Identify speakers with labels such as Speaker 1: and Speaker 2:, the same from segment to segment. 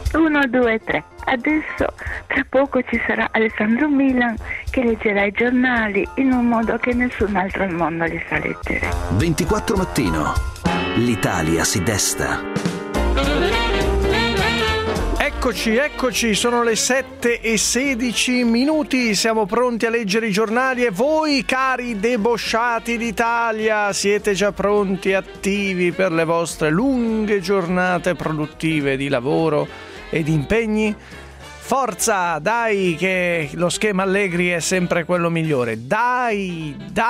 Speaker 1: 1, 2, 3. Adesso tra poco ci sarà Alessandro Milan che leggerà i giornali in un modo che nessun altro al mondo li sa leggere.
Speaker 2: 24 mattino. L'Italia si desta.
Speaker 3: Eccoci, sono le 7:16, siamo pronti a leggere i giornali e voi, cari debosciati d'Italia, siete già pronti, attivi per le vostre lunghe giornate produttive di lavoro e di impegni? Forza, dai, che lo schema Allegri è sempre quello migliore, dai!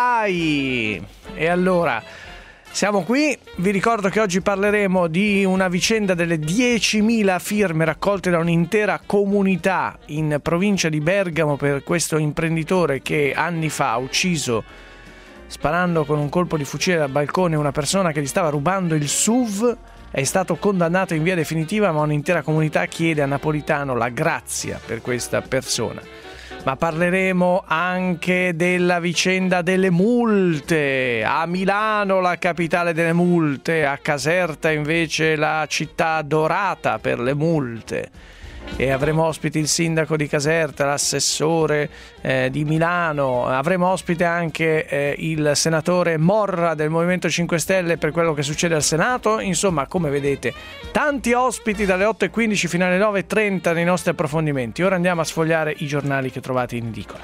Speaker 3: E allora... siamo qui, vi ricordo che oggi parleremo di una vicenda delle 10.000 firme raccolte da un'intera comunità in provincia di Bergamo per questo imprenditore che anni fa ha ucciso, sparando con un colpo di fucile dal balcone, una persona che gli stava rubando il SUV. È stato condannato in via definitiva, ma un'intera comunità chiede a Napolitano la grazia per questa persona. Ma parleremo anche della vicenda delle multe. A Milano la capitale delle multe, a Caserta invece la città dorata per le multe. E avremo ospiti il sindaco di Caserta, l'assessore di Milano, avremo ospite anche il senatore Morra del Movimento 5 Stelle per quello che succede al Senato. Insomma, come vedete, tanti ospiti dalle 8:15 fino alle 9:30 nei nostri approfondimenti. Ora andiamo a sfogliare i giornali che trovate in edicola.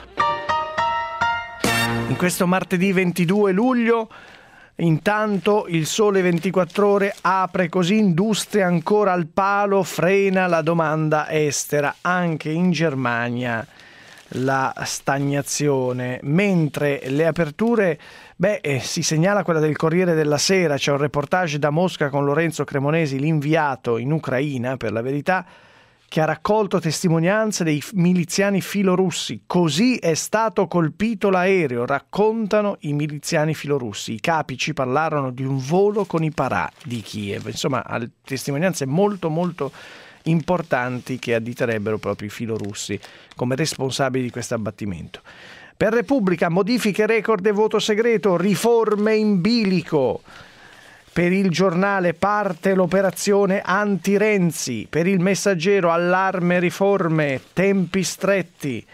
Speaker 3: In questo martedì 22 luglio, intanto il Sole 24 Ore apre così: industria ancora al palo, frena la domanda estera, anche in Germania la stagnazione, mentre le aperture, si segnala quella del Corriere della Sera, c'è un reportage da Mosca con Lorenzo Cremonesi, l'inviato in Ucraina per la Verità, che ha raccolto testimonianze dei miliziani filorussi. Così è stato colpito l'aereo, raccontano i miliziani filorussi. I capi ci parlarono di un volo con i parà di Kiev. Insomma, testimonianze molto molto importanti che additerebbero proprio i filorussi come responsabili di questo abbattimento. Per Repubblica, modifiche record e voto segreto, riforme in bilico. Per il Giornale parte l'operazione anti-Renzi, per il Messaggero allarme riforme, tempi stretti.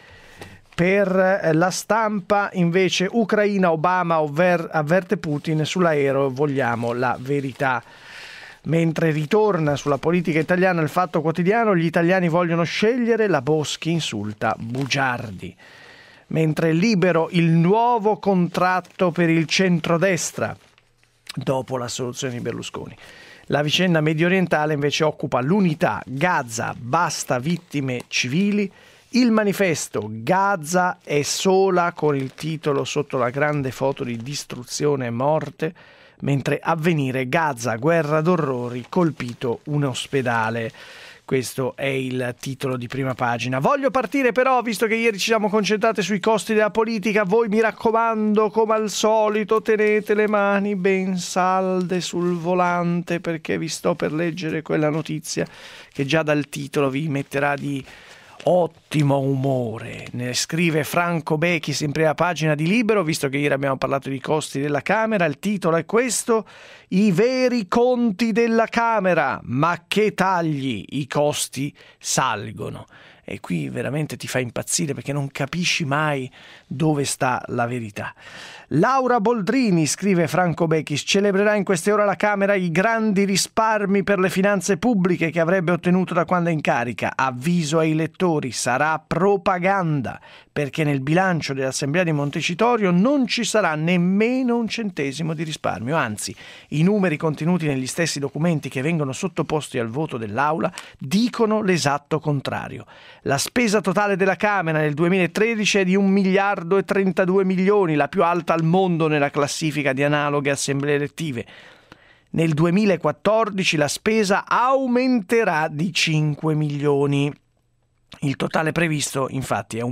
Speaker 3: Per La Stampa invece Ucraina, Obama avverte Putin, sull'aereo vogliamo la verità. Mentre ritorna sulla politica italiana il Fatto Quotidiano, gli italiani vogliono scegliere, la Boschi insulta Bugiardi. Mentre Libero, il nuovo contratto per il centrodestra. Dopo la soluzione di Berlusconi. La vicenda mediorientale invece occupa l'Unità, Gaza, basta vittime civili, il Manifesto, Gaza è sola, con il titolo sotto la grande foto di distruzione e morte, mentre Avvenire, Gaza, guerra d'orrori, colpito un ospedale. Questo è il titolo di prima pagina. Voglio partire però, visto che ieri ci siamo concentrati sui costi della politica, voi mi raccomando, come al solito, tenete le mani ben salde sul volante, perché vi sto per leggere quella notizia che già dal titolo vi metterà di ottimo umore. Ne scrive Franco Bechis in prima pagina di Libero, visto che ieri abbiamo parlato di costi della Camera. Il titolo è questo: i veri conti della Camera, ma che tagli, i costi salgono. E qui veramente ti fa impazzire, perché non capisci mai dove sta la verità. Laura Boldrini, scrive Franco Bechis, celebrerà in queste ore alla Camera i grandi risparmi per le finanze pubbliche che avrebbe ottenuto da quando è in carica. Avviso ai lettori, sarà propaganda, perché nel bilancio dell'Assemblea di Montecitorio non ci sarà nemmeno un centesimo di risparmio. Anzi, i numeri contenuti negli stessi documenti che vengono sottoposti al voto dell'Aula dicono l'esatto contrario. La spesa totale della Camera nel 2013 è di 1.032 milioni, la più alta al mondo nella classifica di analoghe assemblee elettive. Nel 2014 la spesa aumenterà di 5 milioni. Il totale previsto infatti è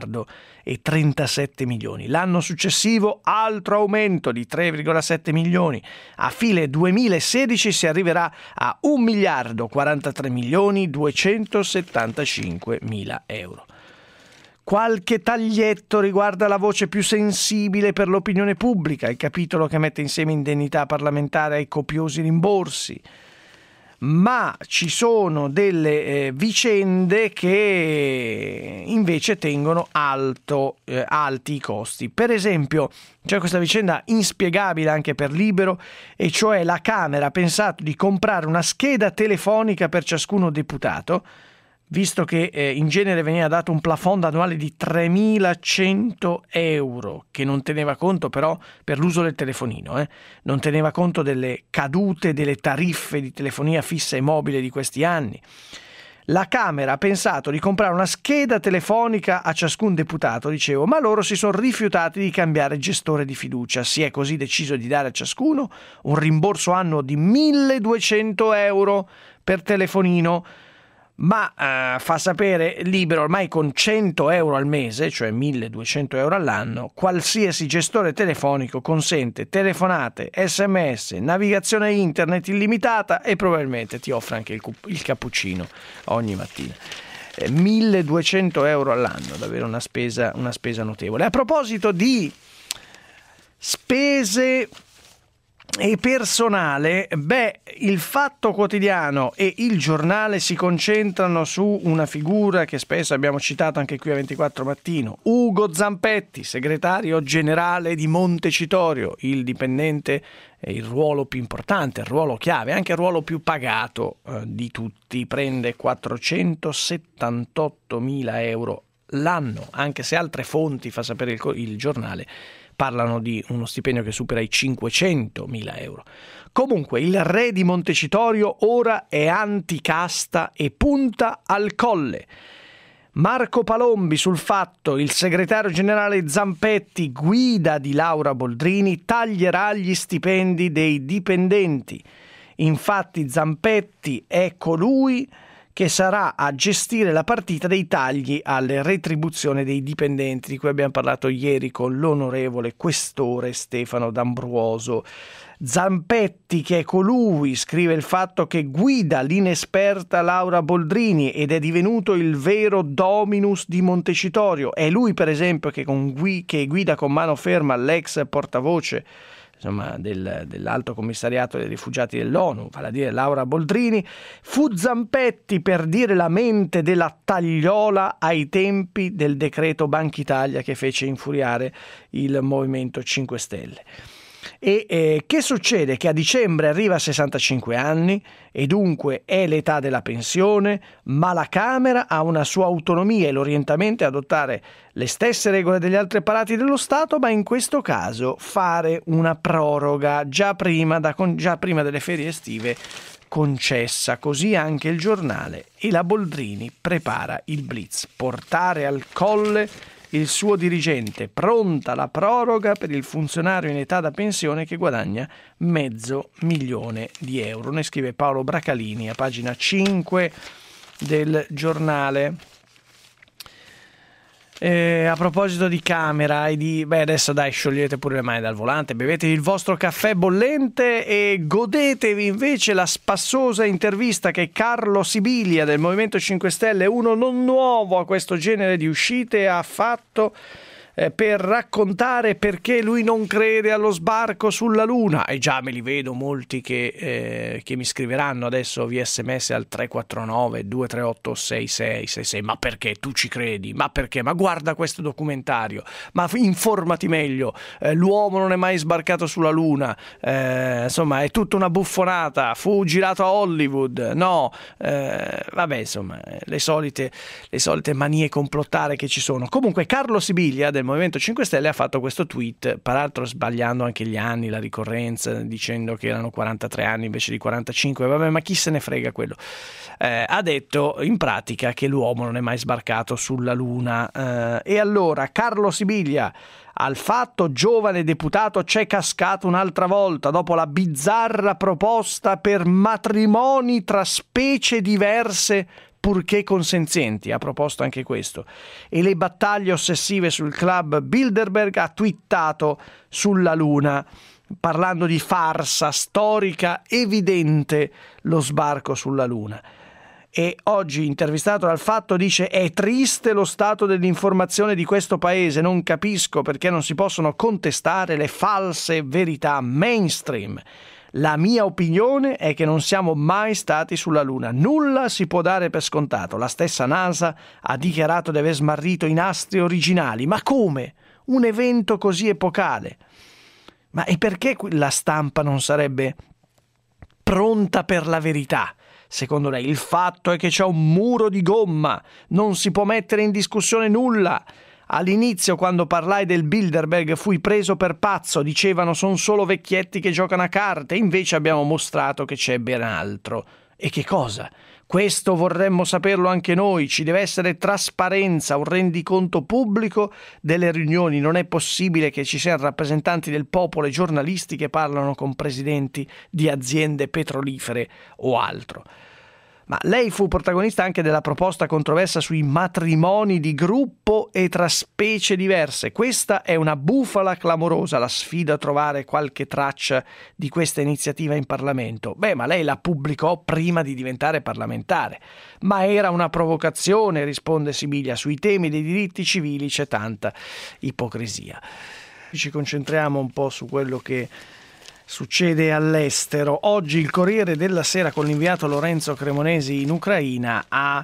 Speaker 3: 1.037 milioni. L'anno successivo altro aumento di 3,7 milioni. A fine 2016 si arriverà a 1.043 milioni 275 mila euro. Qualche taglietto riguarda la voce più sensibile per l'opinione pubblica, il capitolo che mette insieme indennità parlamentare ai copiosi rimborsi. ma ci sono delle vicende che invece tengono alti i costi. Per esempio, c'è questa vicenda inspiegabile anche per Libero, e cioè la Camera ha pensato di comprare una scheda telefonica per ciascuno deputato, visto che in genere veniva dato un plafond annuale di 3.100 euro, che non teneva conto però per l'uso del telefonino, non teneva conto delle cadute delle tariffe di telefonia fissa e mobile di questi anni. La Camera ha pensato di comprare una scheda telefonica a ciascun deputato, dicevo, ma loro si sono rifiutati di cambiare gestore di fiducia. Si è così deciso di dare a ciascuno un rimborso annuo di 1.200 euro per telefonino, ma fa sapere Libero, ormai con 100 euro al mese, cioè 1.200 euro all'anno, qualsiasi gestore telefonico consente telefonate, sms, navigazione internet illimitata e probabilmente ti offre anche il cappuccino ogni mattina. 1.200 euro all'anno, davvero una spesa notevole. A proposito di spese e personale, il Fatto Quotidiano e il Giornale si concentrano su una figura che spesso abbiamo citato anche qui a 24 Mattino, Ugo Zampetti, segretario generale di Montecitorio, il dipendente, il ruolo più importante, il ruolo chiave, anche il ruolo più pagato di tutti, prende 478.000 euro l'anno, anche se altre fonti, fa sapere il Giornale, parlano di uno stipendio che supera i 500.000 euro. Comunque il re di Montecitorio ora è anticasta e punta al Colle. Marco Palombi sul Fatto, il segretario generale Zampetti, guida di Laura Boldrini, taglierà gli stipendi dei dipendenti. Infatti Zampetti è colui che sarà a gestire la partita dei tagli alle retribuzioni dei dipendenti, di cui abbiamo parlato ieri con l'onorevole questore Stefano D'Ambruoso. Zampetti, che è colui, scrive il Fatto, che guida l'inesperta Laura Boldrini ed è divenuto il vero dominus di Montecitorio. È lui, per esempio, che guida con mano ferma l'ex portavoce dell'Alto Commissariato dei Rifugiati dell'ONU, vale a dire Laura Boldrini. Fu Zampetti, per dire la mente della tagliola ai tempi del decreto Banca Italia che fece infuriare il Movimento 5 Stelle. E che succede? Che a dicembre arriva a 65 anni e dunque è l'età della pensione, ma la Camera ha una sua autonomia e l'orientamento è adottare le stesse regole degli altri apparati dello Stato, ma in questo caso fare una proroga già prima delle ferie estive concessa. Così anche il Giornale, e la Boldrini prepara il blitz, portare al Colle il suo dirigente, pronta la proroga per il funzionario in età da pensione che guadagna $500.000. Ne scrive Paolo Bracalini a pagina 5 del Giornale. A proposito di Camera e di... adesso dai, sciogliete pure le mani dal volante, bevetevi il vostro caffè bollente e godetevi invece la spassosa intervista che Carlo Sibilia del Movimento 5 Stelle, uno non nuovo a questo genere di uscite, ha fatto per raccontare perché lui non crede allo sbarco sulla Luna. E già me li vedo molti che mi scriveranno adesso via SMS al 349 238 6666. Ma perché tu ci credi? Ma perché? Ma guarda questo documentario, ma informati meglio, l'uomo non è mai sbarcato sulla Luna, insomma è tutta una buffonata, fu girato a Hollywood, no, le solite manie complottare che ci sono. Comunque Carlo Sibilia del Movimento 5 Stelle ha fatto questo tweet, peraltro sbagliando anche gli anni, la ricorrenza, dicendo che erano 43 anni invece di 45, ma chi se ne frega quello. Ha detto in pratica che l'uomo non è mai sbarcato sulla Luna. E allora Carlo Sibilia al Fatto, giovane deputato, c'è cascato un'altra volta dopo la bizzarra proposta per matrimoni tra specie diverse purché consenzienti, ha proposto anche questo. E le battaglie ossessive sul club Bilderberg, ha twittato sulla Luna, parlando di farsa storica evidente lo sbarco sulla Luna. E oggi, intervistato dal Fatto, dice: è triste lo stato dell'informazione di questo paese, non capisco perché non si possono contestare le false verità mainstream. La mia opinione è che non siamo mai stati sulla Luna. Nulla si può dare per scontato. La stessa NASA ha dichiarato di aver smarrito i nastri originali. Ma come? Un evento così epocale. Ma e perché la stampa non sarebbe pronta per la verità? Secondo lei il fatto è che c'è un muro di gomma, non si può mettere in discussione nulla. All'inizio, quando parlai del Bilderberg, fui preso per pazzo, dicevano sono solo vecchietti che giocano a carte, invece abbiamo mostrato che c'è ben altro. E che cosa? Questo vorremmo saperlo anche noi, ci deve essere trasparenza, un rendiconto pubblico delle riunioni, non è possibile che ci siano rappresentanti del popolo e giornalisti che parlano con presidenti di aziende petrolifere o altro. Ma lei fu protagonista anche della proposta controversa sui matrimoni di gruppo e tra specie diverse. Questa è una bufala clamorosa, la sfido a trovare qualche traccia di questa iniziativa in Parlamento. Ma lei la pubblicò prima di diventare parlamentare. Ma era una provocazione, risponde Sibilia, sui temi dei diritti civili c'è tanta ipocrisia. Ci concentriamo un po' su quello che succede all'estero. Oggi il Corriere della Sera con l'inviato Lorenzo Cremonesi in Ucraina ha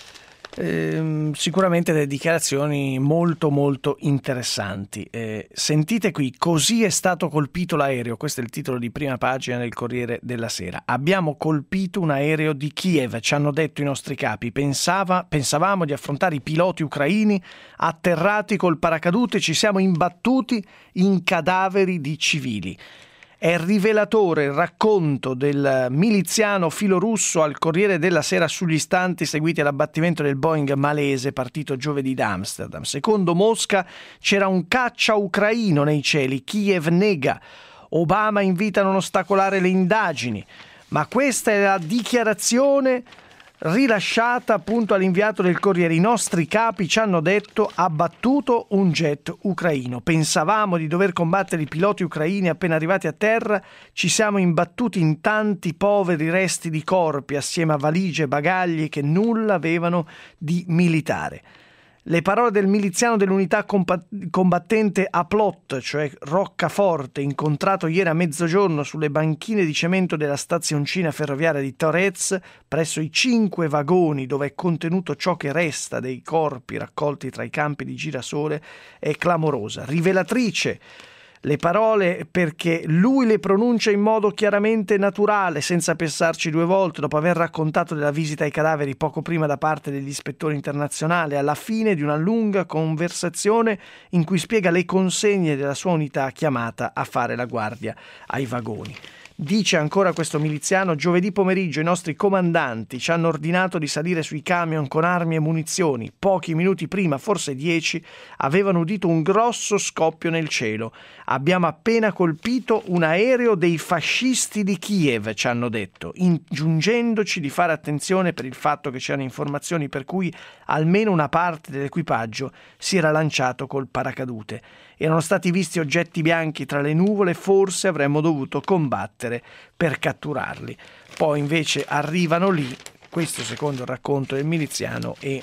Speaker 3: sicuramente delle dichiarazioni molto molto interessanti. Sentite qui: così è stato colpito l'aereo. Questo è il titolo di prima pagina del Corriere della Sera. Abbiamo colpito un aereo di Kiev, ci hanno detto i nostri capi. Pensavamo di affrontare i piloti ucraini atterrati col paracadute, ci siamo imbattuti in cadaveri di civili. È rivelatore il racconto del miliziano filorusso al Corriere della Sera sugli istanti seguiti all'abbattimento del Boeing malese partito giovedì da Amsterdam. Secondo Mosca c'era un caccia ucraino nei cieli, Kiev nega. Obama invita a non ostacolare le indagini. Ma questa è la dichiarazione rilasciata appunto all'inviato del Corriere. I nostri capi ci hanno detto: abbattuto un jet ucraino. Pensavamo di dover combattere i piloti ucraini appena arrivati a terra, ci siamo imbattuti in tanti poveri resti di corpi assieme a valigie e bagagli che nulla avevano di militare. Le parole del miliziano dell'unità combattente Aplot, cioè Roccaforte, incontrato ieri a mezzogiorno sulle banchine di cemento della stazioncina ferroviaria di Torez, presso i 5 vagoni dove è contenuto ciò che resta dei corpi raccolti tra i campi di girasole, è clamorosa. Rivelatrice le parole, perché lui le pronuncia in modo chiaramente naturale, senza pensarci due volte, dopo aver raccontato della visita ai cadaveri poco prima da parte degli ispettori internazionali, alla fine di una lunga conversazione in cui spiega le consegne della sua unità chiamata a fare la guardia ai vagoni. Dice ancora questo miliziano: giovedì pomeriggio i nostri comandanti ci hanno ordinato di salire sui camion con armi e munizioni. Pochi minuti prima, forse 10, avevano udito un grosso scoppio nel cielo. Abbiamo appena colpito un aereo dei fascisti di Kiev, ci hanno detto, aggiungendoci di fare attenzione per il fatto che c'erano informazioni per cui almeno una parte dell'equipaggio si era lanciato col paracadute. Erano stati visti oggetti bianchi tra le nuvole, forse avremmo dovuto combattere per catturarli. Poi invece arrivano lì, questo secondo il racconto del miliziano, e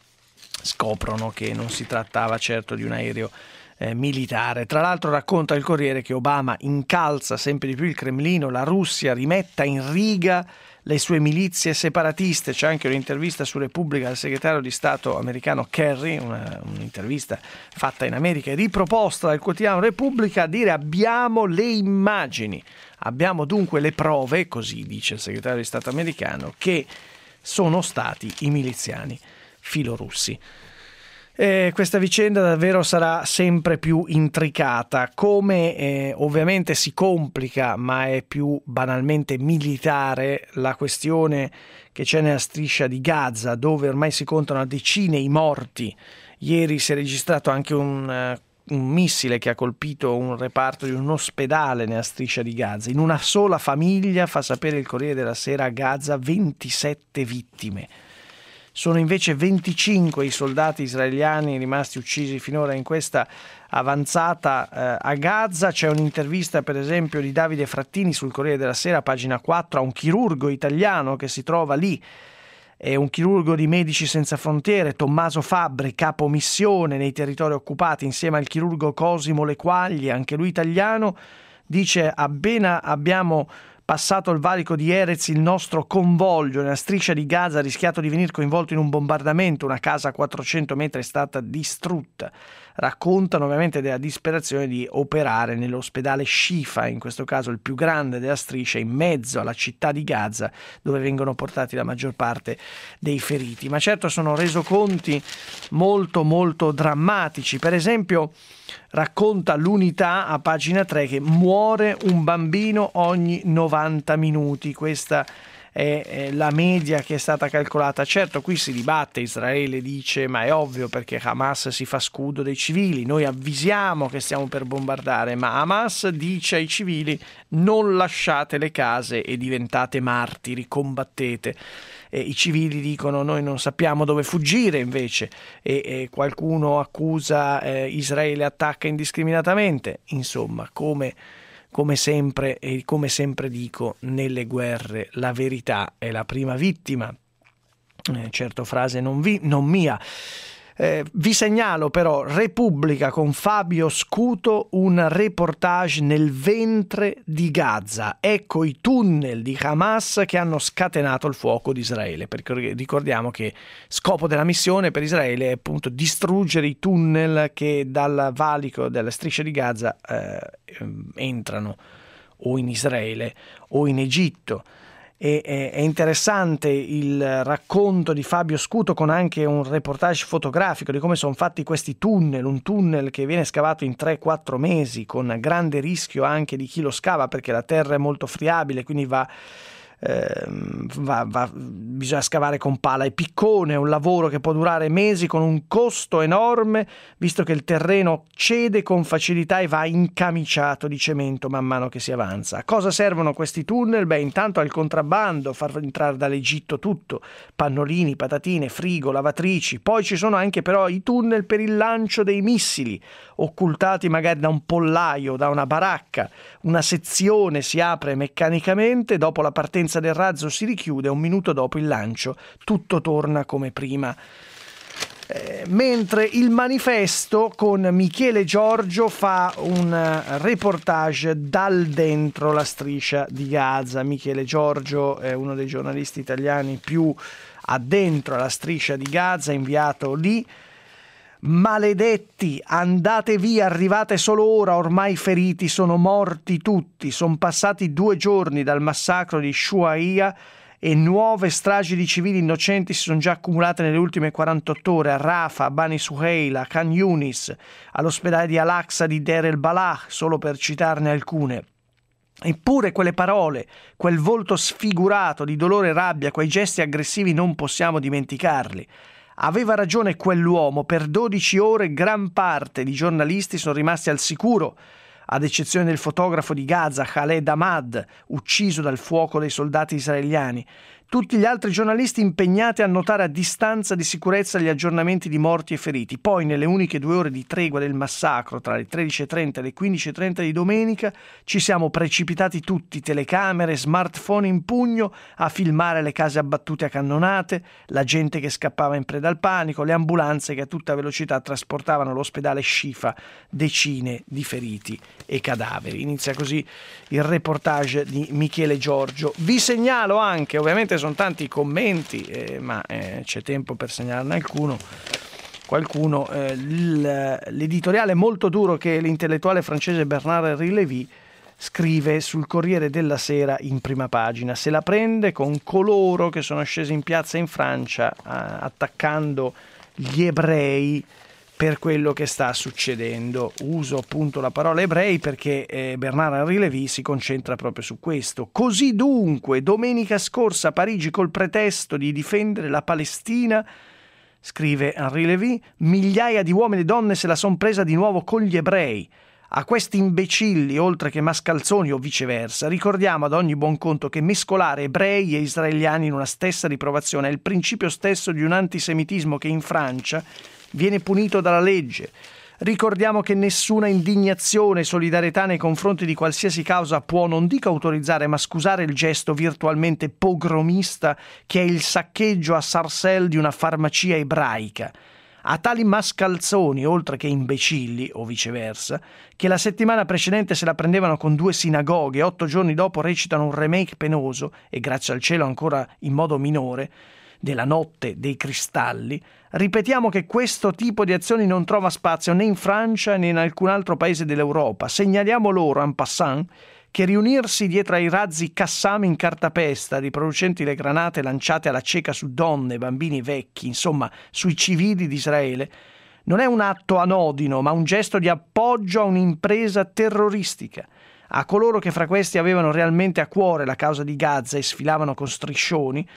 Speaker 3: scoprono che non si trattava certo di un aereo militare. Tra l'altro racconta il Corriere che Obama incalza sempre di più il Cremlino, la Russia rimetta in riga le sue milizie separatiste. C'è anche un'intervista su Repubblica del segretario di Stato americano Kerry, un'intervista fatta in America e riproposta dal quotidiano Repubblica, a dire: abbiamo le immagini, abbiamo dunque le prove, così dice il segretario di Stato americano, che sono stati i miliziani filorussi. Questa vicenda davvero sarà sempre più intricata, come ovviamente si complica, ma è più banalmente militare, la questione che c'è nella striscia di Gaza, dove ormai si contano a decine i morti. Ieri si è registrato anche un missile che ha colpito un reparto di un ospedale nella striscia di Gaza. In una sola famiglia, fa sapere il Corriere della Sera, a Gaza 27 vittime. Sono invece 25 i soldati israeliani rimasti uccisi finora in questa avanzata a Gaza. C'è un'intervista per esempio di Davide Frattini sul Corriere della Sera, pagina 4, a un chirurgo italiano che si trova lì. È un chirurgo di Medici Senza Frontiere, Tommaso Fabbri, capo missione nei territori occupati, insieme al chirurgo Cosimo Lequagli, anche lui italiano. dice: appena abbiamo passato il valico di Erez, il nostro convoglio nella striscia di Gaza ha rischiato di venire coinvolto in un bombardamento, una casa a 400 metri è stata distrutta. Raccontano ovviamente della disperazione di operare nell'ospedale Shifa, in questo caso il più grande della striscia, in mezzo alla città di Gaza, dove vengono portati la maggior parte dei feriti. Ma certo sono resoconti molto molto drammatici. Per esempio racconta l'Unità a pagina 3 che muore un bambino ogni 90 minuti. Questa è la media che è stata calcolata. Certo, qui si dibatte, Israele dice ma è ovvio perché Hamas si fa scudo dei civili, noi avvisiamo che stiamo per bombardare, ma Hamas dice ai civili non lasciate le case e diventate martiri, combattete. E i civili dicono noi non sappiamo dove fuggire invece, e qualcuno accusa Israele attacca indiscriminatamente. Insomma, come sempre, e come sempre dico, nelle guerre la verità è la prima vittima. Certo, frase non mia. Vi segnalo però Repubblica con Fabio Scuto, un reportage nel ventre di Gaza. Ecco i tunnel di Hamas che hanno scatenato il fuoco di Israele, perché ricordiamo che scopo della missione per Israele è appunto distruggere i tunnel che dal valico della striscia di Gaza entrano o in Israele o in Egitto. È interessante il racconto di Fabio Scuto con anche un reportage fotografico di come sono fatti questi tunnel, un tunnel che viene scavato in 3-4 mesi con grande rischio anche di chi lo scava perché la terra è molto friabile, quindi bisogna scavare con pala e piccone, è un lavoro che può durare mesi con un costo enorme visto che il terreno cede con facilità e va incamiciato di cemento man mano che si avanza. A cosa servono questi tunnel? Intanto al contrabbando, far entrare dall'Egitto tutto, pannolini, patatine, frigo, lavatrici. Poi ci sono anche però i tunnel per il lancio dei missili, occultati magari da un pollaio, da una baracca. Una sezione si apre meccanicamente, dopo la partenza del razzo si richiude, un minuto dopo il lancio tutto torna come prima. Mentre il Manifesto con Michele Giorgio fa un reportage dal dentro la striscia di Gaza. Michele Giorgio è uno dei giornalisti italiani più addentro alla striscia di Gaza, inviato lì. Maledetti, andate via, arrivate solo ora, ormai i feriti sono morti tutti, sono passati 2 giorni dal massacro di Shuaia e nuove stragi di civili innocenti si sono già accumulate nelle ultime 48 ore a Rafah, a Bani Suheila, a Khan Yunis, all'ospedale di Al-Aqsa di Deir el-Balah, solo per citarne alcune. Eppure quelle parole, quel volto sfigurato di dolore e rabbia, quei gesti aggressivi non possiamo dimenticarli. Aveva ragione quell'uomo, per 12 ore gran parte di giornalisti sono rimasti al sicuro, ad eccezione del fotografo di Gaza, Khaled Ahmad, ucciso dal fuoco dei soldati israeliani. Tutti gli altri giornalisti impegnati a notare a distanza di sicurezza gli aggiornamenti di morti e feriti. Poi, nelle uniche 2 ore di tregua del massacro, tra le 13:30 e le 15:30 di domenica, ci siamo precipitati tutti, telecamere, smartphone in pugno, a filmare le case abbattute a cannonate, la gente che scappava in preda al panico, le ambulanze che a tutta velocità trasportavano all'ospedale Shifa decine di feriti e cadaveri. Inizia così il reportage di Michele Giorgio. Vi segnalo anche, ovviamente sono tanti i commenti, ma c'è tempo per segnalarne qualcuno, l'editoriale molto duro che l'intellettuale francese Bernard-Henri Lévy scrive sul Corriere della Sera in prima pagina. Se la prende con coloro che sono scesi in piazza in Francia attaccando gli ebrei per quello che sta succedendo. Uso appunto la parola ebrei perché Bernard-Henri Lévy si concentra proprio su questo. Così dunque, domenica scorsa a Parigi, col pretesto di difendere la Palestina, scrive Henri Lévy, migliaia di uomini e donne se la son presa di nuovo con gli ebrei. A questi imbecilli, oltre che mascalzoni o viceversa, ricordiamo ad ogni buon conto che mescolare ebrei e israeliani in una stessa riprovazione è il principio stesso di un antisemitismo che in Francia viene punito dalla legge. Ricordiamo che nessuna indignazione e solidarietà nei confronti di qualsiasi causa può, non dico autorizzare, ma scusare il gesto virtualmente pogromista che è il saccheggio a Sarcelles di una farmacia ebraica. a tali mascalzoni, oltre che imbecilli o viceversa, che la settimana precedente se la prendevano con 2 sinagoghe, 8 giorni dopo recitano un remake penoso, e grazie al cielo ancora in modo minore, della Notte dei Cristalli, ripetiamo che questo tipo di azioni non trova spazio né in Francia né in alcun altro paese dell'Europa. Segnaliamo loro, en passant, che riunirsi dietro ai razzi Qassam in cartapesta, riproducenti le granate lanciate alla cieca su donne, bambini, vecchi, insomma sui civili di Israele, non è un atto anodino, ma un gesto di appoggio a un'impresa terroristica. A coloro che fra questi avevano realmente a cuore la causa di Gaza e sfilavano con striscioni,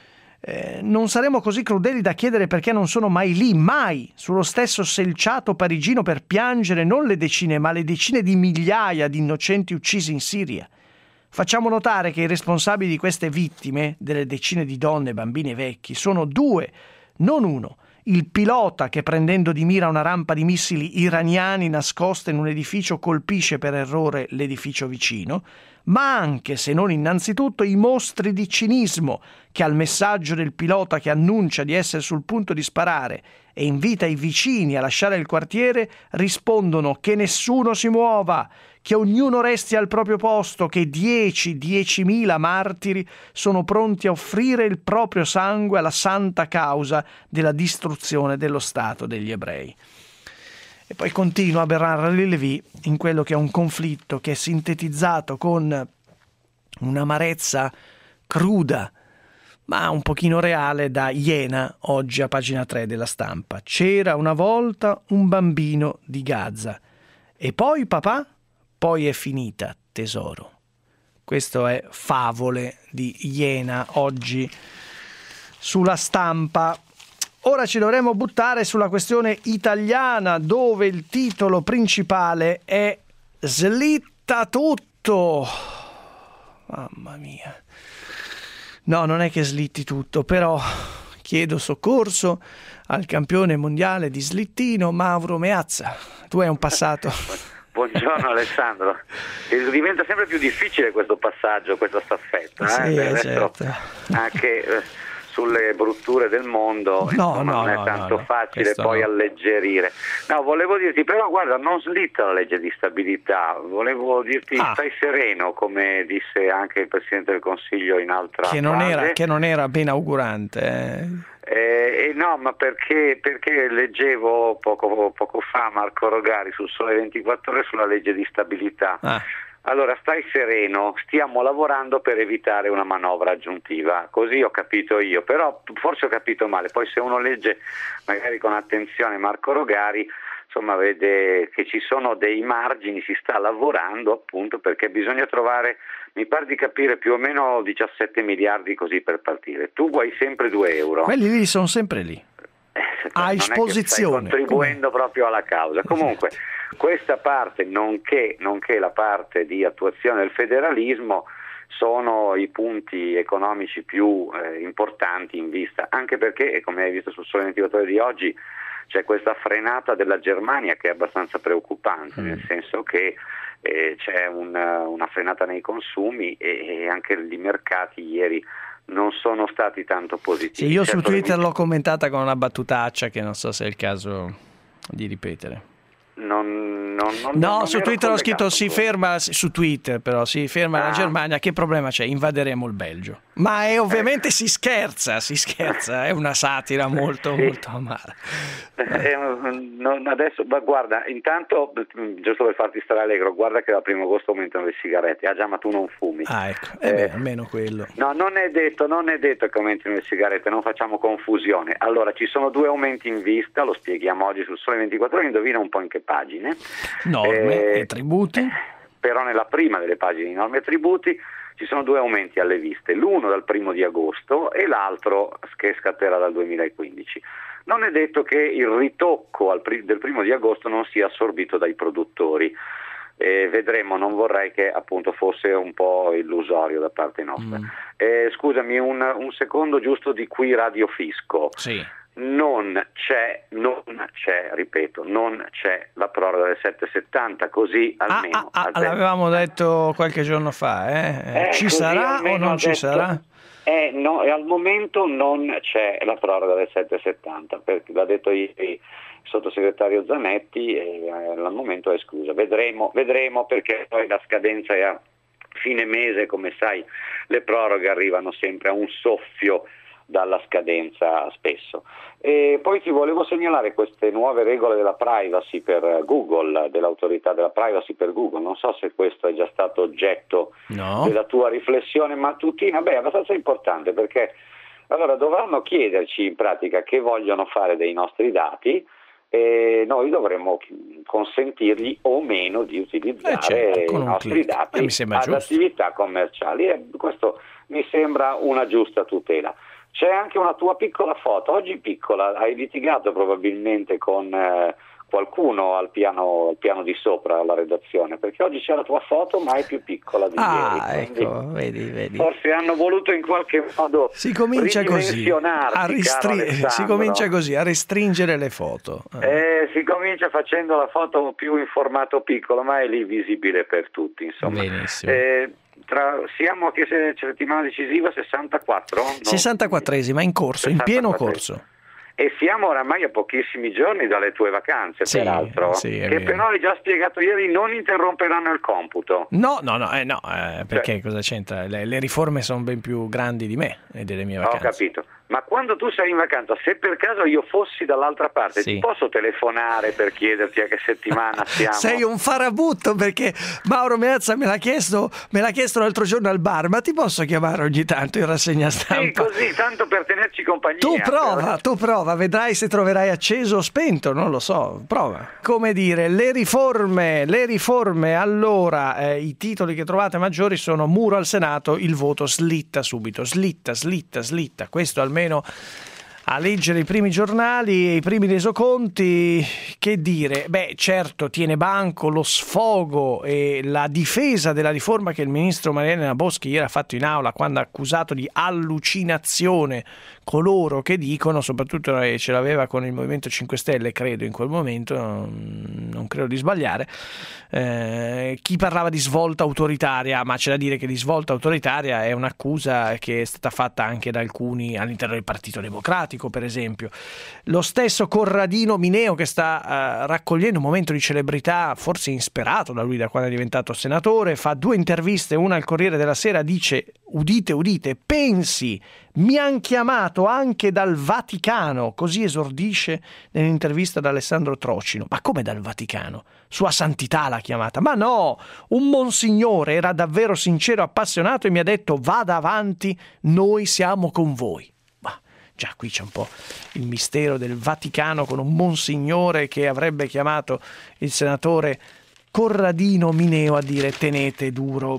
Speaker 3: non saremo così crudeli da chiedere perché non sono mai lì, mai, sullo stesso selciato parigino per piangere non le decine, ma le decine di migliaia di innocenti uccisi in Siria. Facciamo notare che i responsabili di queste vittime, delle decine di donne, bambini e vecchi, sono 2, non 1. Il pilota che, prendendo di mira una rampa di missili iraniani nascosta in un edificio, colpisce per errore l'edificio vicino, ma anche, se non innanzitutto, i mostri di cinismo che al messaggio del pilota che annuncia di essere sul punto di sparare e invita i vicini a lasciare il quartiere rispondono che nessuno si muova, che ognuno resti al proprio posto, che 10.000 martiri sono pronti a offrire il proprio sangue alla santa causa della distruzione dello Stato degli ebrei. E poi continua Bernard Lévy in quello che è un conflitto che è sintetizzato con un'amarezza cruda, ma un pochino reale, da Iena, oggi a pagina 3 della Stampa. C'era una volta un bambino di Gaza. E poi, papà? Poi è finita, tesoro. Questo è Favole di Iena, oggi sulla Stampa. Ora ci dovremo buttare sulla questione italiana, dove il titolo principale è Slitta tutto. Mamma mia. No, non è che slitti tutto, però chiedo soccorso al campione mondiale di slittino Mauro Meazza. Tu hai un passato.
Speaker 4: Buongiorno Alessandro. Diventa sempre più difficile questo passaggio, questa staffetta.
Speaker 3: Sì, certo.
Speaker 4: Anche sulle brutture del mondo non è tanto facile poi alleggerire. No, volevo dirti, però guarda, non slitta la legge di stabilità, volevo dirti stai sereno, come disse anche il Presidente del Consiglio in altra fase.
Speaker 3: Che non era ben augurante.
Speaker 4: No, ma perché leggevo poco fa Marco Rogari sul Sole 24 Ore sulla legge di stabilità. Allora stai sereno, stiamo lavorando per evitare una manovra aggiuntiva, così ho capito io, però forse ho capito male. Poi se uno legge magari con attenzione Marco Rogari, insomma vede che ci sono dei margini, si sta lavorando appunto perché bisogna trovare, mi pare di capire, più o meno 17 miliardi così per partire. Tu vuoi sempre 2 euro.
Speaker 3: Quelli lì sono sempre lì, a esposizione.
Speaker 4: Stai contribuendo proprio alla causa. Comunque questa parte, nonché la parte di attuazione del federalismo, sono i punti economici più importanti in vista, anche perché, come hai visto sul Sole 24 Ore di oggi, c'è questa frenata della Germania che è abbastanza preoccupante, nel senso che c'è una frenata nei consumi e anche i mercati ieri non sono stati tanto positivi.
Speaker 3: Sì, io su Twitter l'ho commentata con una battutaccia che non so se è il caso di ripetere.
Speaker 4: Non
Speaker 3: su Twitter ho scritto si ferma la Germania, che problema c'è? Invaderemo il Belgio. Ma ovviamente si scherza, è una satira molto amara.
Speaker 4: Adesso, ma guarda, intanto, giusto per farti stare allegro, guarda che dal 1 agosto aumentano le sigarette. Ah già, ma tu non fumi.
Speaker 3: Ecco, almeno quello.
Speaker 4: No, non è detto che aumentino le sigarette, non facciamo confusione. Allora, ci sono 2 aumenti in vista, lo spieghiamo oggi sul Sole 24 Ore, indovina un po' in che pagine.
Speaker 3: Norme e tributi.
Speaker 4: Però nella prima delle pagine di norme e tributi ci sono 2 aumenti alle viste, l'uno dal 1 di agosto e l'altro che scatterà dal 2015. Non è detto che il ritocco del 1 di agosto non sia assorbito dai produttori. Vedremo, non vorrei che appunto fosse un po' illusorio da parte nostra. Scusami un secondo giusto di qui radiofisco.
Speaker 3: Sì.
Speaker 4: Non c'è la proroga del 770, così almeno
Speaker 3: l'avevamo detto qualche giorno fa, ci sarà o non ci sarà?
Speaker 4: No, e al momento non c'è la proroga del 770, perché l'ha detto ieri il sottosegretario Zanetti, e al momento è esclusa. Vedremo perché poi la scadenza è a fine mese, come sai le proroghe arrivano sempre a un soffio dalla scadenza spesso. E poi ti volevo segnalare queste nuove regole della privacy per Google, dell'autorità della privacy per Google. Non so se questo è già stato oggetto della tua riflessione mattutina. È abbastanza importante, perché allora dovranno chiederci in pratica che vogliono fare dei nostri dati e noi dovremmo consentirgli o meno di utilizzare i nostri dati ad attività commerciali, e questo mi sembra una giusta tutela. C'è anche una tua piccola foto, oggi piccola, hai litigato probabilmente con qualcuno al piano di sopra alla redazione, perché oggi c'è la tua foto ma è più piccola di ieri.
Speaker 3: Ecco, vedi.
Speaker 4: Forse hanno voluto in qualche modo
Speaker 3: si comincia così a restringere le foto.
Speaker 4: Si comincia facendo la foto più in formato piccolo, ma è lì visibile per tutti, insomma.
Speaker 3: Benissimo.
Speaker 4: Siamo a che settimana decisiva? 64?
Speaker 3: 64esima, in corso, 64. In pieno corso.
Speaker 4: E siamo oramai a pochissimi giorni dalle tue vacanze, peraltro, che però hai già spiegato ieri non interromperanno il computo.
Speaker 3: No, perché cosa c'entra? Le riforme sono ben più grandi di me e delle mie vacanze.
Speaker 4: Ho capito. Ma quando tu sei in vacanza, se per caso io fossi dall'altra parte, ti posso telefonare per chiederti a che settimana siamo?
Speaker 3: Sei un farabutto, perché Mauro Meazza me l'ha chiesto l'altro giorno al bar, ma ti posso chiamare ogni tanto in rassegna stampa?
Speaker 4: Sì, così, tanto per tenerci compagnia.
Speaker 3: Tu prova, vedrai se troverai acceso o spento, non lo so, prova. Come dire, le riforme, allora, i titoli che trovate maggiori sono: muro al Senato, il voto slitta subito, slitta, questo almeno a leggere i primi giornali e i primi resoconti. Che dire? Certo, tiene banco lo sfogo e la difesa della riforma che il ministro Maria Elena Boschi ieri ha fatto in aula, quando ha accusato di allucinazione coloro che dicono, soprattutto ce l'aveva con il Movimento 5 Stelle, credo in quel momento, non credo di sbagliare, chi parlava di svolta autoritaria, ma c'è da dire che di svolta autoritaria è un'accusa che è stata fatta anche da alcuni all'interno del Partito Democratico, per esempio. Lo stesso Corradino Mineo, che sta raccogliendo un momento di celebrità forse insperato da lui da quando è diventato senatore, fa 2 interviste, una al Corriere della Sera, dice: udite, pensi, mi han chiamato anche dal Vaticano, così esordisce nell'intervista ad Alessandro Trocino. Ma come dal Vaticano? Sua Santità l'ha chiamata. Ma no, un monsignore era davvero sincero, appassionato, e mi ha detto: vada avanti, noi siamo con voi. Ma già qui c'è un po' il mistero del Vaticano, con un monsignore che avrebbe chiamato il senatore Corradino Mineo a dire: tenete duro.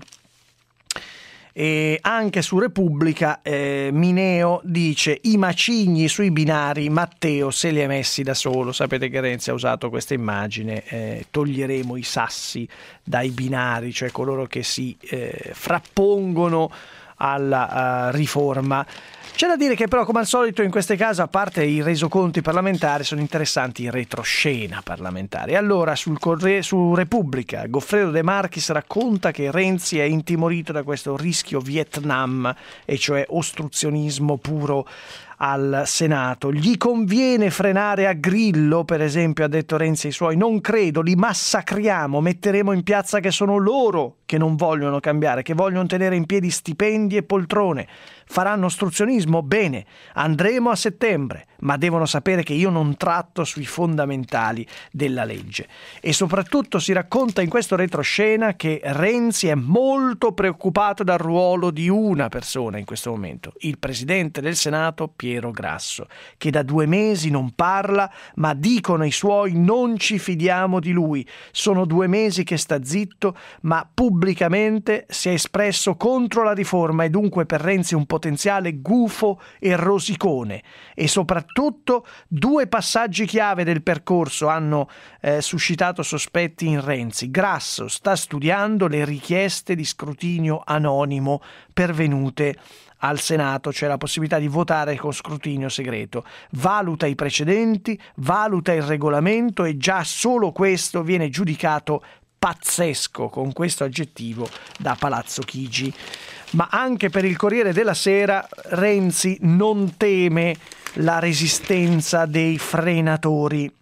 Speaker 3: E anche su Repubblica Mineo dice: i macigni sui binari, Matteo se li è messi da solo. Sapete che Renzi ha usato questa immagine: toglieremo i sassi dai binari, cioè coloro che si frappongono alla riforma. C'è da dire che però, come al solito in queste case, a parte i resoconti parlamentari, sono interessanti i retroscena parlamentari. Allora, su Repubblica, Goffredo De Marchis racconta che Renzi è intimorito da questo rischio Vietnam, e cioè ostruzionismo puro al Senato. Gli conviene frenare a Grillo, per esempio, ha detto Renzi ai suoi: non credo, li massacriamo, metteremo in piazza che sono loro che non vogliono cambiare, che vogliono tenere in piedi stipendi e poltrone. Faranno ostruzionismo? Bene, andremo a settembre, ma devono sapere che io non tratto sui fondamentali della legge. E soprattutto si racconta in questo retroscena che Renzi è molto preoccupato dal ruolo di una persona in questo momento, il Presidente del Senato Piero Grasso, che da 2 mesi non parla, ma dicono i suoi: non ci fidiamo di lui. Sono 2 mesi che sta zitto, ma pubblicamente si è espresso contro la riforma, e dunque per Renzi un potenziale gufo e rosicone. E soprattutto 2 passaggi chiave del percorso hanno suscitato sospetti in Renzi. Grasso sta studiando le richieste di scrutinio anonimo pervenute al Senato, c'è la possibilità di votare con scrutinio segreto. Valuta i precedenti, valuta il regolamento, e già solo questo viene giudicato pazzesco, con questo aggettivo, da Palazzo Chigi. Ma anche per il Corriere della Sera Renzi non teme la resistenza dei frenatori.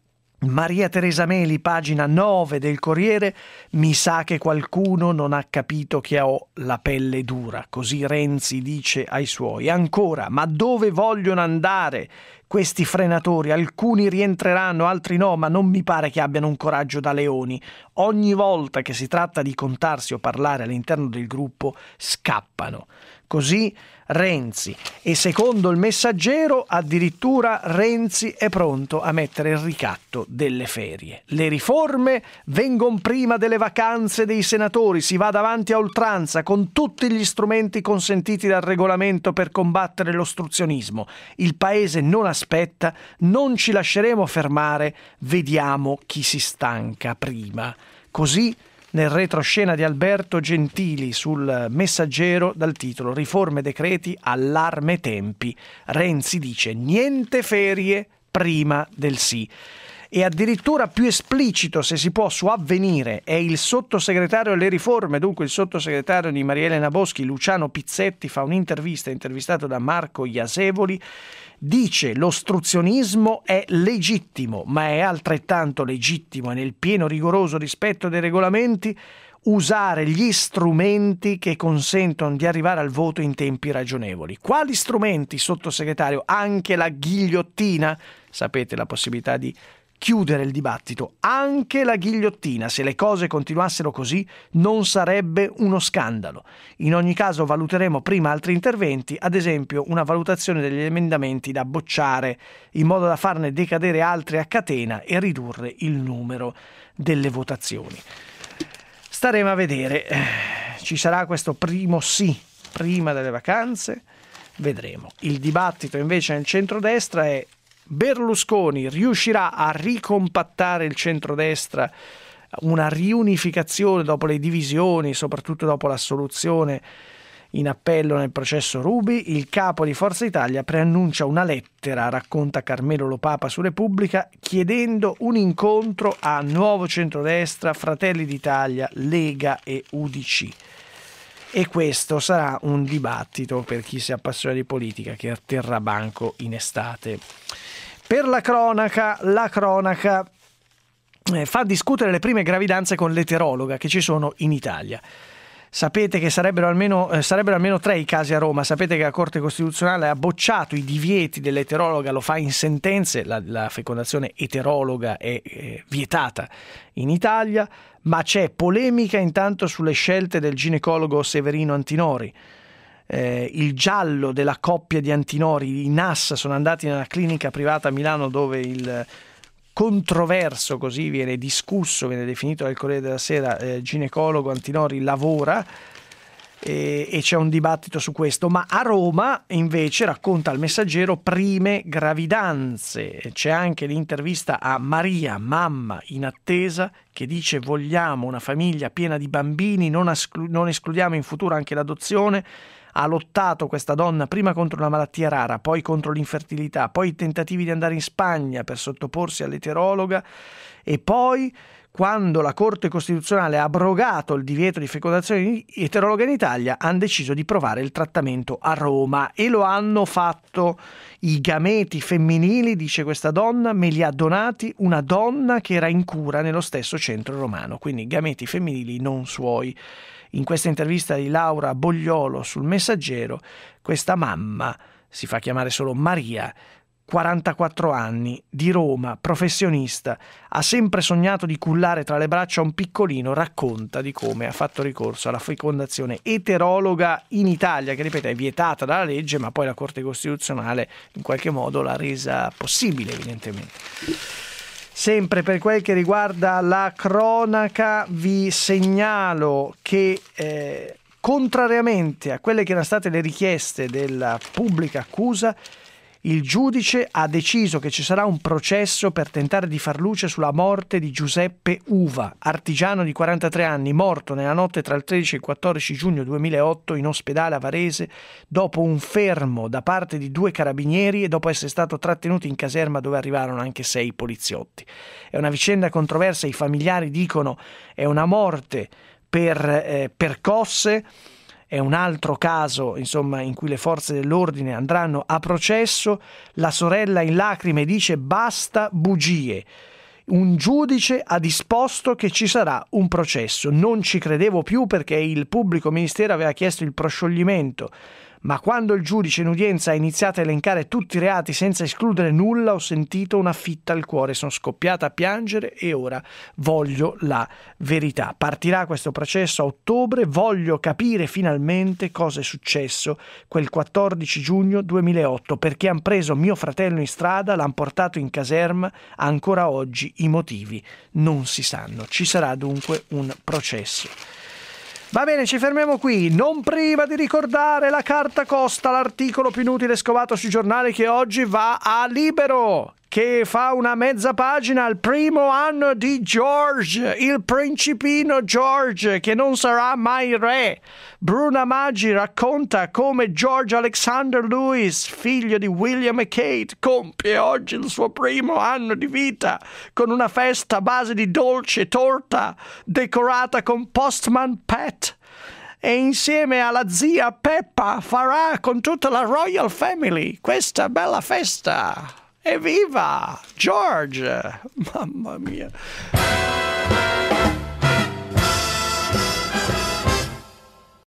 Speaker 3: Maria Teresa Meli, pagina 9 del Corriere: mi sa che qualcuno non ha capito che ho la pelle dura, così Renzi dice ai suoi. Ancora, ma dove vogliono andare questi frenatori? Alcuni rientreranno, altri no, ma non mi pare che abbiano un coraggio da leoni. Ogni volta che si tratta di contarsi o parlare all'interno del gruppo scappano. Così Renzi. E secondo il Messaggero addirittura Renzi è pronto a mettere il ricatto delle ferie. Le riforme vengono prima delle vacanze dei senatori, si va davanti a oltranza con tutti gli strumenti consentiti dal regolamento per combattere l'ostruzionismo. Il paese non aspetta, non ci lasceremo fermare, vediamo chi si stanca prima. Così nel retroscena di Alberto Gentili sul Messaggero, dal titolo Riforme decreti, allarme tempi. Renzi dice niente ferie prima del sì. E addirittura più esplicito, se si può, su Avvenire è il sottosegretario alle riforme, dunque il sottosegretario di Maria Elena Boschi, Luciano Pizzetti, fa un'intervista, intervistato da Marco Iasevoli. Dice l'ostruzionismo è legittimo, ma è altrettanto legittimo e nel pieno rigoroso rispetto dei regolamenti usare gli strumenti che consentono di arrivare al voto in tempi ragionevoli. Quali strumenti, sottosegretario? Anche la ghigliottina? Sapete, la possibilità di chiudere il dibattito. Anche la ghigliottina, se le cose continuassero così, non sarebbe uno scandalo. In ogni caso valuteremo prima altri interventi, ad esempio una valutazione degli emendamenti da bocciare, in modo da farne decadere altri a catena e ridurre il numero delle votazioni. Staremo a vedere. Ci sarà questo primo sì prima delle vacanze? Vedremo. Il dibattito invece nel centrodestra è: Berlusconi riuscirà a ricompattare il centrodestra, una riunificazione dopo le divisioni, soprattutto dopo l'assoluzione in appello nel processo Ruby? Il capo di Forza Italia preannuncia una lettera, racconta Carmelo Lopapa su Repubblica, chiedendo un incontro a Nuovo Centrodestra, Fratelli d'Italia, Lega e UDC. E questo sarà un dibattito, per chi si appassiona di politica, che terrà banco in estate. Per la cronaca fa discutere le prime gravidanze con l'eterologa che ci sono in Italia. Sapete che sarebbero almeno 3 i casi a Roma. Sapete che la Corte Costituzionale ha bocciato i divieti dell'eterologa, lo fa in sentenze. La fecondazione eterologa è vietata in Italia, ma c'è polemica intanto sulle scelte del ginecologo Severino Antinori. Il giallo della coppia di Antinori, i NAS, sono andati nella clinica privata a Milano dove il controverso, così viene discusso, viene definito dal Corriere della Sera, ginecologo Antinori lavora, e c'è un dibattito su questo. Ma a Roma invece, racconta il Messaggero, prime gravidanze. C'è anche l'intervista a Maria, mamma in attesa, che dice: vogliamo una famiglia piena di bambini, non escludiamo in futuro anche l'adozione. Ha lottato questa donna prima contro una malattia rara, poi contro l'infertilità, poi i tentativi di andare in Spagna per sottoporsi all'eterologa, e poi, quando la Corte Costituzionale ha abrogato il divieto di fecondazione eterologa in Italia, hanno deciso di provare il trattamento a Roma, e lo hanno fatto. I gameti femminili, dice questa donna, me li ha donati una donna che era in cura nello stesso centro romano, quindi gameti femminili non suoi. In questa intervista di Laura Bogliolo sul Messaggero, questa mamma, si fa chiamare solo Maria, 44 anni, di Roma, professionista, ha sempre sognato di cullare tra le braccia un piccolino, racconta di come ha fatto ricorso alla fecondazione eterologa in Italia, che ripeto è vietata dalla legge, ma poi la Corte Costituzionale in qualche modo l'ha resa possibile, evidentemente. Sempre per quel che riguarda la cronaca, vi segnalo che contrariamente a quelle che erano state le richieste della pubblica accusa, Il giudice ha deciso che ci sarà un processo per tentare di far luce sulla morte di Giuseppe Uva, artigiano di 43 anni, morto nella notte tra il 13 e il 14 giugno 2008 in ospedale a Varese dopo un fermo da parte di 2 carabinieri e dopo essere stato trattenuto in caserma dove arrivarono anche 6 poliziotti. È una vicenda controversa, i familiari dicono è una morte per percosse. È un altro caso, insomma, in cui le forze dell'ordine andranno a processo. La sorella in lacrime dice basta bugie. Un giudice ha disposto che ci sarà un processo. Non ci credevo più perché il pubblico ministero aveva chiesto il proscioglimento. Ma quando il giudice in udienza ha iniziato a elencare tutti i reati senza escludere nulla, ho sentito una fitta al cuore, sono scoppiata a piangere e ora voglio la verità. Partirà questo processo a ottobre, voglio capire finalmente cosa è successo quel 14 giugno 2008, perché hanno preso mio fratello in strada, l'hanno portato in caserma, ancora oggi i motivi non si sanno. Ci sarà dunque un processo. Va bene, ci fermiamo qui, non prima di ricordare la carta costa, l'articolo più inutile scovato sui giornali che oggi va a Libero, che fa una mezza pagina al primo anno di George, il principino George, che non sarà mai re. Bruna Maggi racconta come George Alexander Lewis, figlio di William e Kate, compie oggi il suo primo anno di vita con una festa a base di dolce e torta decorata con Postman Pat. E insieme alla zia Peppa farà con tutta la Royal Family questa bella festa. Evviva George! Mamma mia!